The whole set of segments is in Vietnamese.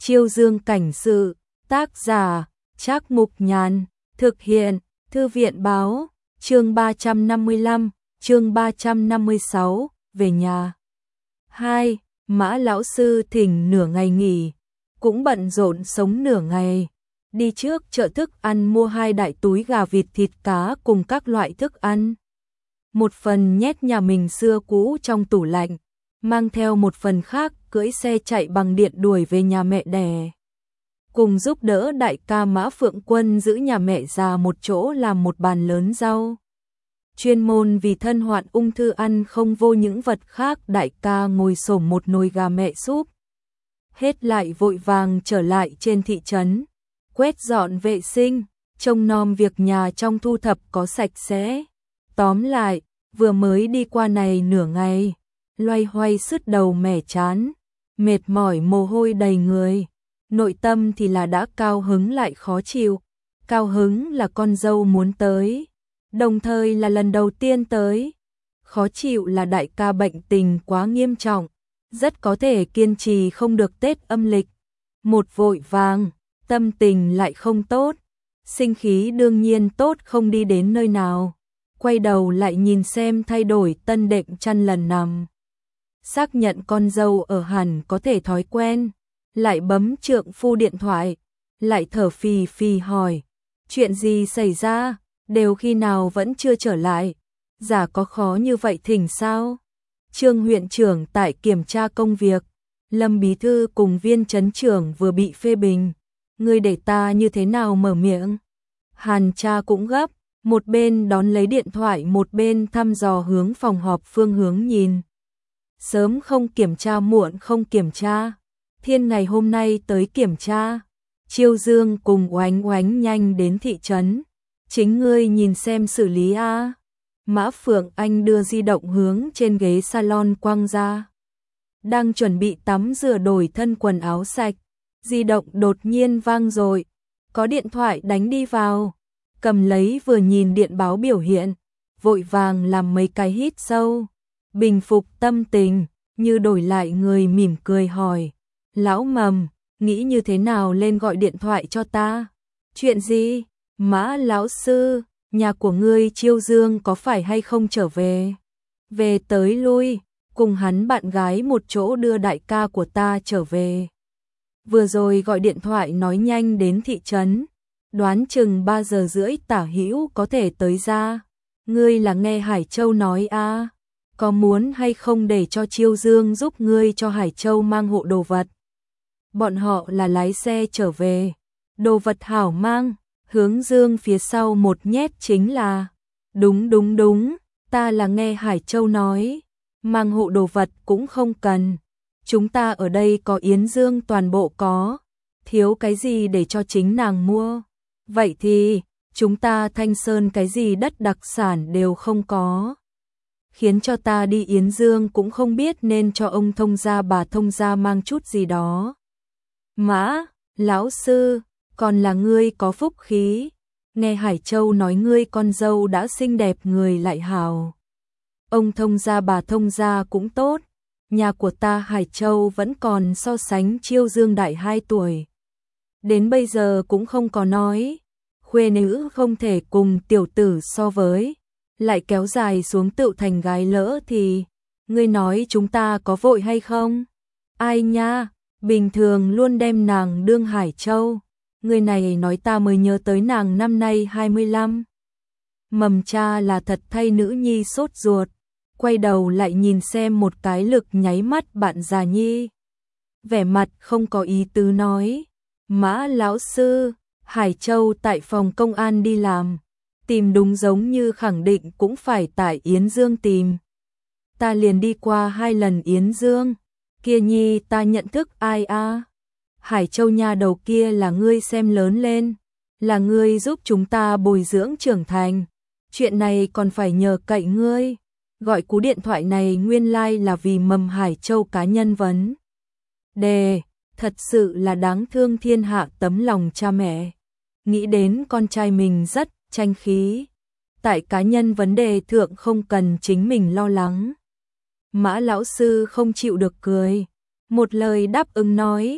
Chiêu Dương cảnh sự, tác giả, Trác Mục Nhàn, thực hiện, Thư viện báo, chương 355, chương 356, về nhà. 2. Mã lão sư thỉnh nửa ngày nghỉ, cũng bận rộn sống nửa ngày. Đi trước chợ thức ăn mua 2 đại túi gà vịt thịt cá cùng các loại thức ăn. Một phần nhét nhà mình xưa cũ trong tủ lạnh, mang theo một phần khác cưỡi xe chạy bằng điện đuổi về nhà mẹ đẻ. Cùng giúp đỡ đại ca Mã Phượng Quân giữ nhà mẹ già một chỗ làm một bàn lớn rau. Chuyên môn vì thân hoạn ung thư ăn không vô những vật khác, đại ca ngồi xổm một nồi gà mẹ súp. Hết lại vội vàng trở lại trên thị trấn, quét dọn vệ sinh, trông nom việc nhà trong thu thập có sạch sẽ. Tóm lại, vừa mới đi qua này nửa ngày, loay hoay sứt đầu mẻ chán, mệt mỏi mồ hôi đầy người. Nội tâm thì là đã cao hứng lại khó chịu. Cao hứng là con dâu muốn tới, đồng thời là lần đầu tiên tới. Khó chịu là đại ca bệnh tình quá nghiêm trọng, rất có thể kiên trì không được Tết âm lịch. Một vội vàng, tâm tình lại không tốt, sinh khí đương nhiên tốt không đi đến nơi nào. Quay đầu lại nhìn xem thay đổi tân đệm chăn lần nằm. Xác nhận con dâu ở hẳn có thể thói quen, lại bấm trượng phu điện thoại, lại thở phì phì hỏi, chuyện gì xảy ra, đều khi nào vẫn chưa trở lại, giả có khó như vậy thỉnh sao? Trương huyện trưởng tại kiểm tra công việc, Lâm bí thư cùng viên trấn trưởng vừa bị phê bình, ngươi để ta như thế nào mở miệng? Hàn cha cũng gấp, một bên đón lấy điện thoại một bên thăm dò hướng phòng họp phương hướng nhìn. Sớm không kiểm tra muộn không kiểm tra, thiên ngày hôm nay tới kiểm tra. Chiêu Dương cùng Oánh Oánh nhanh đến thị trấn, chính ngươi nhìn xem xử lý a. Mã Phượng Anh đưa di động hướng trên ghế salon quăng ra. Đang chuẩn bị tắm rửa đổi thân quần áo sạch, di động đột nhiên vang rồi, có điện thoại đánh đi vào. Cầm lấy vừa nhìn điện báo biểu hiện, vội vàng làm mấy cái hít sâu, bình phục tâm tình, như đổi lại người mỉm cười hỏi, lão Mầm, nghĩ như thế nào lên gọi điện thoại cho ta? Chuyện gì? Mã lão sư, nhà của ngươi Chiêu Dương có phải hay không trở về? Về tới lui, cùng hắn bạn gái một chỗ đưa đại ca của ta trở về. Vừa rồi gọi điện thoại nói nhanh đến thị trấn, đoán chừng 3 giờ rưỡi tả hữu có thể tới ra. Ngươi là nghe Hải Châu nói a? Có muốn hay không để cho Chiêu Dương giúp ngươi cho Hải Châu mang hộ đồ vật? Bọn họ là lái xe trở về, đồ vật hảo mang, hướng Dương phía sau một nhét chính là. Đúng, ta là nghe Hải Châu nói, mang hộ đồ vật cũng không cần. Chúng ta ở đây có Yến Dương toàn bộ có, thiếu cái gì để cho chính nàng mua. Vậy thì, chúng ta Thanh Sơn cái gì đất đặc sản đều không có. Khiến cho ta đi Yến Dương cũng không biết nên cho ông thông gia bà thông gia mang chút gì đó. Mã, lão sư, còn là ngươi có phúc khí. Nghe Hải Châu nói ngươi con dâu đã xinh đẹp người lại hào. Ông thông gia bà thông gia cũng tốt. Nhà của ta Hải Châu vẫn còn so sánh Chiêu Dương đại 2 tuổi. Đến bây giờ cũng không có nói. Khuê nữ không thể cùng tiểu tử so với. Lại kéo dài xuống tựu thành gái lỡ thì. Ngươi nói chúng ta có vội hay không? Ai nha, bình thường luôn đem nàng đương Hải Châu. Người này nói ta mới nhớ tới nàng năm nay 25. Mầm cha là thật thay nữ nhi sốt ruột. Quay đầu lại nhìn xem một cái lực nháy mắt bạn già nhi. Vẻ mặt không có ý tứ nói. Mã lão sư, Hải Châu tại phòng công an đi làm. Tìm đúng giống như khẳng định cũng phải tại Yến Dương tìm. Ta liền đi qua 2 lần Yến Dương. Kia nhi ta nhận thức ai a? Hải Châu nhà đầu kia là ngươi xem lớn lên. Là ngươi giúp chúng ta bồi dưỡng trưởng thành. Chuyện này còn phải nhờ cậy ngươi. Gọi cú điện thoại này nguyên lai là vì Mầm Hải Châu cá nhân vấn đề, thật sự là đáng thương thiên hạ tấm lòng cha mẹ. Nghĩ đến con trai mình rất tranh khí, tại cá nhân vấn đề thượng không cần chính mình lo lắng. Mã lão sư không chịu được cười, một lời đáp ứng nói,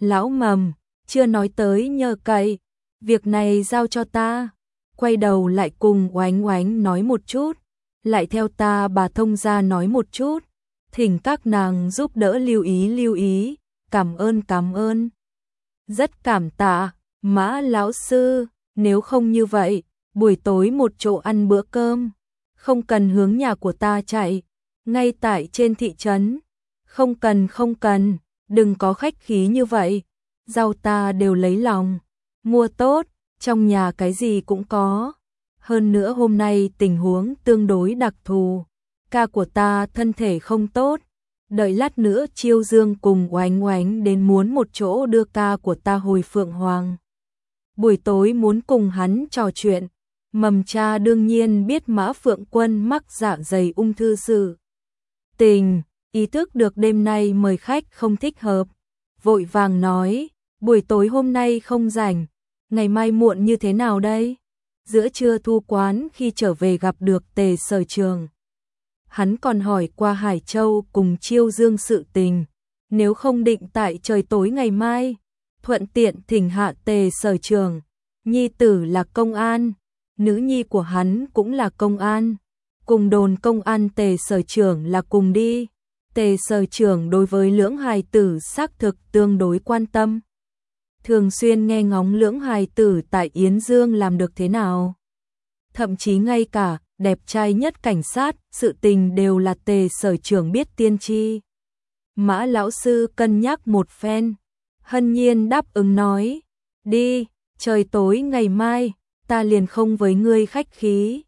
Lão Mầm, chưa nói tới nhờ cậy, việc này giao cho ta. Quay đầu lại cùng Oánh Oánh nói một chút, lại theo ta bà thông gia nói một chút, thỉnh các nàng giúp đỡ lưu ý, cảm ơn. Rất cảm tạ, Mã lão sư, nếu không như vậy, buổi tối một chỗ ăn bữa cơm, không cần hướng nhà của ta chạy, ngay tại trên thị trấn. Không cần, đừng có khách khí như vậy, rau ta đều lấy lòng, mua tốt, trong nhà cái gì cũng có. Hơn nữa hôm nay tình huống tương đối đặc thù, ca của ta thân thể không tốt, đợi lát nữa Chiêu Dương cùng Oánh Oánh đến muốn một chỗ đưa ca của ta hồi Phượng Hoàng. Buổi tối muốn cùng hắn trò chuyện, Mầm cha đương nhiên biết Mã Phượng Quân mắc dạ dày ung thư sự tình, ý thức được đêm nay mời khách không thích hợp, vội vàng nói, buổi tối hôm nay không rảnh, ngày mai muộn như thế nào đây? Giữa trưa thu quán khi trở về gặp được Tề Sở Trường. Hắn còn hỏi qua Hải Châu cùng Chiêu Dương sự tình, nếu không định tại trời tối ngày mai, thuận tiện thỉnh hạ Tề Sở Trường, nhi tử là công an, nữ nhi của hắn cũng là công an, cùng đồn công an Tề Sở Trường là cùng đi. Tề Sở Trường đối với lưỡng hài tử xác thực tương đối quan tâm, thường xuyên nghe ngóng lưỡng hài tử tại Yến Dương làm được thế nào. Thậm chí ngay cả đẹp trai nhất cảnh sát, sự tình đều là Tề Sở Trường biết tiên tri. Mã lão sư cân nhắc một phen, hân nhiên đáp ứng nói, đi, trời tối ngày mai, ta liền không với ngươi khách khí.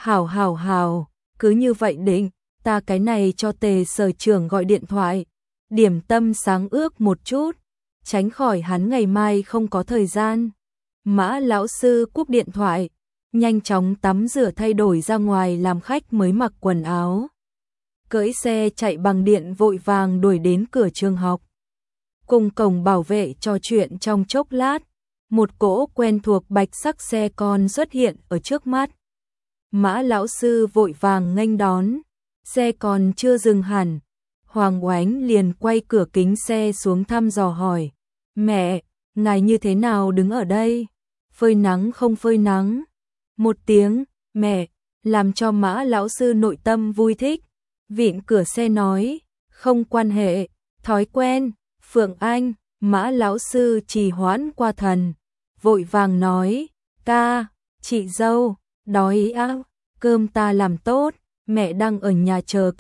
Hảo, cứ như vậy định, ta cái này cho Tề Sở Trường gọi điện thoại, điểm tâm sáng ước một chút, tránh khỏi hắn ngày mai không có thời gian. Mã lão sư cúp điện thoại, nhanh chóng tắm rửa thay đổi ra ngoài làm khách mới mặc quần áo. Cưỡi xe chạy bằng điện vội vàng đuổi đến cửa trường học. Cùng cổng bảo vệ trò chuyện trong chốc lát, một cỗ quen thuộc bạch sắc xe con xuất hiện ở trước mắt. Mã lão sư vội vàng nghênh đón, xe còn chưa dừng hẳn, Hoàng Oánh liền quay cửa kính xe xuống thăm dò hỏi, mẹ, ngài như thế nào đứng ở đây, phơi nắng không phơi nắng? Một tiếng, mẹ, làm cho Mã lão sư nội tâm vui thích, vịn cửa xe nói, không quan hệ, thói quen. Phượng Anh, Mã lão sư trì hoãn qua thần, vội vàng nói, ca, chị dâu, đói á, cơm ta làm tốt, mẹ đang ở nhà chờ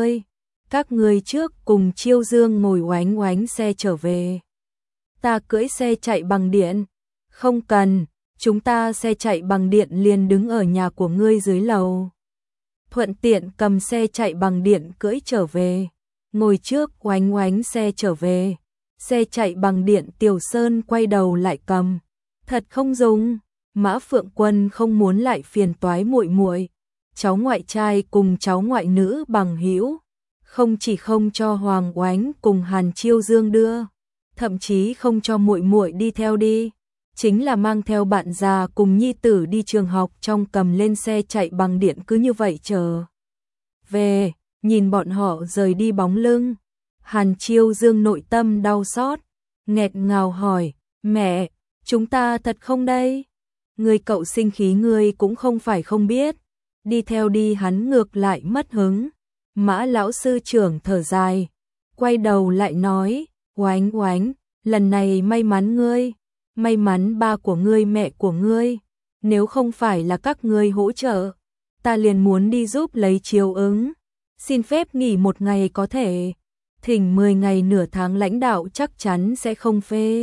các ngươi trước cùng Chiêu Dương ngồi oánh oánh xe trở về. Ta cưỡi xe chạy bằng điện, không cần, chúng ta xe chạy bằng điện liền đứng ở nhà của ngươi dưới lầu. Thuận tiện cầm xe chạy bằng điện cưỡi trở về, ngồi trước oánh oánh xe trở về. Xe chạy bằng điện Tiểu Sơn quay đầu lại cầm, thật không dùng. Mã Phượng Quân không muốn lại phiền toái muội muội, cháu ngoại trai cùng cháu ngoại nữ bằng hữu, không chỉ không cho Hoàng Oánh cùng Hàn Chiêu Dương đưa, thậm chí không cho muội muội đi theo đi, chính là mang theo bạn già cùng nhi tử đi trường học trong cầm lên xe chạy bằng điện cứ như vậy chờ về, nhìn bọn họ rời đi bóng lưng. Hàn Chiêu Dương nội tâm đau xót, nghẹt ngào hỏi, mẹ, chúng ta thật không đây? Người cậu sinh khí ngươi cũng không phải không biết, đi theo đi hắn ngược lại mất hứng. Mã lão sư trưởng thở dài, quay đầu lại nói, Oánh Oánh, lần này may mắn ngươi, may mắn ba của ngươi mẹ của ngươi, nếu không phải là các ngươi hỗ trợ, ta liền muốn đi giúp lấy chiếu ứng, xin phép nghỉ một ngày có thể. Thỉnh 10 ngày nửa tháng lãnh đạo chắc chắn sẽ không phê.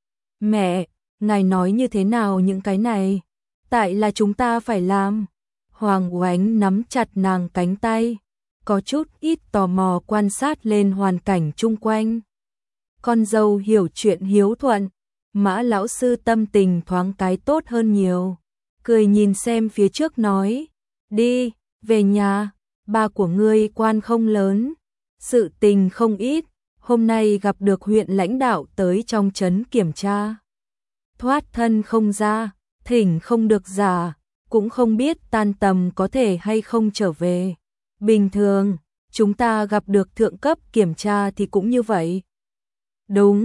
Mẹ, ngài nói như thế nào những cái này? Tại là chúng ta phải làm. Hoàng Oánh nắm chặt nàng cánh tay, có chút ít tò mò quan sát lên hoàn cảnh chung quanh. Con dâu hiểu chuyện hiếu thuận, Mã lão sư tâm tình thoáng cái tốt hơn nhiều. Cười nhìn xem phía trước nói, đi, về nhà, ba của ngươi quan không lớn. Sự tình không ít, hôm nay gặp được huyện lãnh đạo tới trong trấn kiểm tra. Thoát thân không ra, thỉnh không được giả, cũng không biết tan tầm có thể hay không trở về. Bình thường, chúng ta gặp được thượng cấp kiểm tra thì cũng như vậy. Đúng,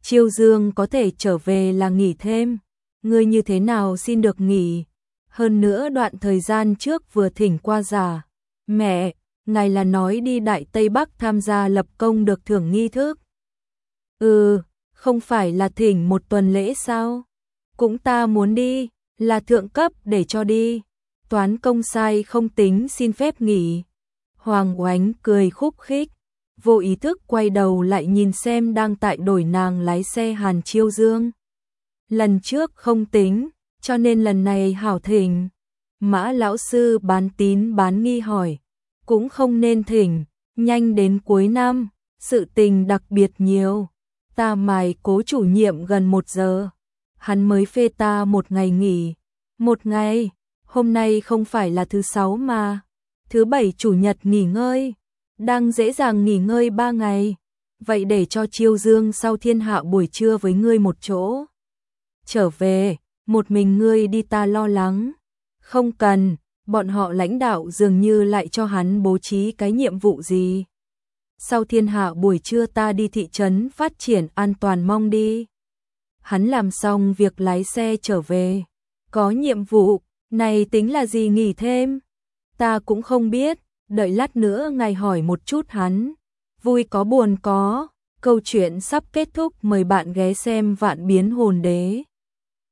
Chiêu Dương có thể trở về là nghỉ thêm. Ngươi như thế nào xin được nghỉ? Hơn nữa đoạn thời gian trước vừa thỉnh qua giả. Mẹ, ngài là nói đi Đại Tây Bắc tham gia lập công được thưởng nghi thức. Không phải là thỉnh một tuần lễ sao? Cũng ta muốn đi, là thượng cấp để cho đi. Toán công sai không tính xin phép nghỉ. Hoàng Oánh cười khúc khích, vô ý thức quay đầu lại nhìn xem đang tại đổi nàng lái xe Hàn Chiêu Dương. Lần trước không tính, cho nên lần này hảo thỉnh. Mã lão sư bán tín bán nghi hỏi, cũng không nên thỉnh, nhanh đến cuối năm, sự tình đặc biệt nhiều. Ta mài Cố chủ nhiệm gần 1 giờ, hắn mới phê ta 1 ngày nghỉ. 1 ngày, hôm nay không phải là thứ 6 mà, thứ 7 chủ nhật nghỉ ngơi, đang dễ dàng nghỉ ngơi 3 ngày. Vậy để cho Chiêu Dương sau thiên hạ buổi trưa với ngươi một chỗ. Trở về, một mình ngươi đi ta lo lắng. Không cần, bọn họ lãnh đạo dường như lại cho hắn bố trí cái nhiệm vụ gì. Sau thiên hạ buổi trưa ta đi thị trấn phát triển an toàn mong đi. Hắn làm xong việc lái xe trở về. Có nhiệm vụ, này tính là gì nghỉ thêm? Ta cũng không biết, đợi lát nữa ngài hỏi một chút hắn. Vui có buồn có, câu chuyện sắp kết thúc, mời bạn ghé xem Vạn Biến Hồn Đế.